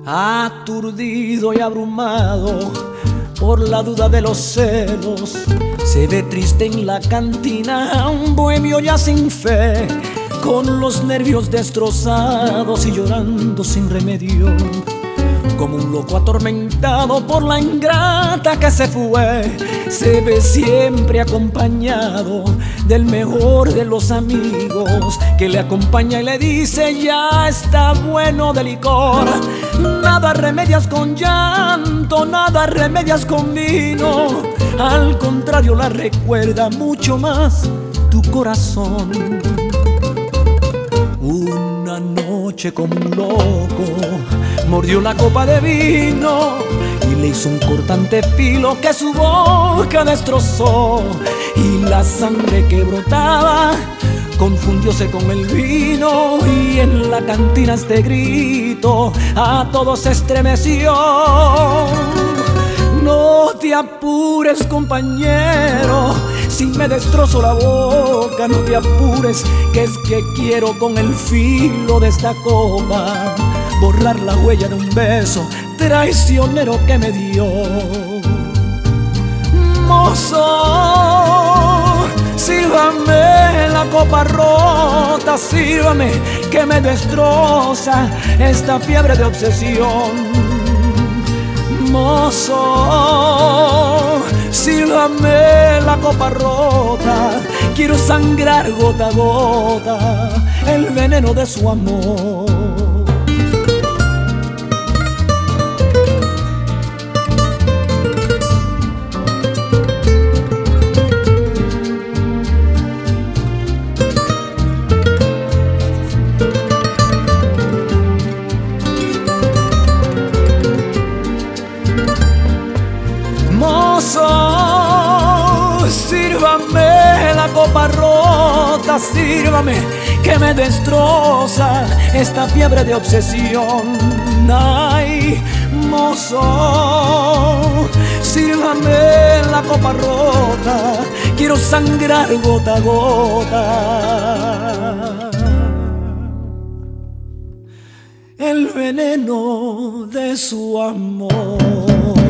Aturdido y abrumado por la duda de los celos, se ve triste en la cantina un bohemio ya sin fe, con los nervios destrozados y llorando sin remedio, como un loco atormentado por la ingrata que se fue. Se ve siempre acompañado del mejor de los amigos, que le acompaña y le dice: ya está bueno de licor. Nada remedias con llanto, nada remedias con vino, al contrario la recuerda mucho más tu corazón. Una noche como un loco mordió la copa de vino y le hizo un cortante filo que su boca destrozó, y la sangre que brotaba confundióse con el vino, y en la cantina este grito a todos estremeció: no te apures, compañero, si me destrozo la boca, no te apures, que es que quiero con el filo de esta copa borrar la huella de un beso traicionero que me dio. Mozo, sírvame la copa rota, sírvame que me destroza esta fiebre de obsesión. Mozo, sírvame la copa rota, quiero sangrar gota a gota el veneno de su amor. Mozo, sírvame la copa rota, sírvame que me destroza esta fiebre de obsesión. Ay, mozo, sírvame la copa rota, quiero sangrar gota a gota el veneno de su amor.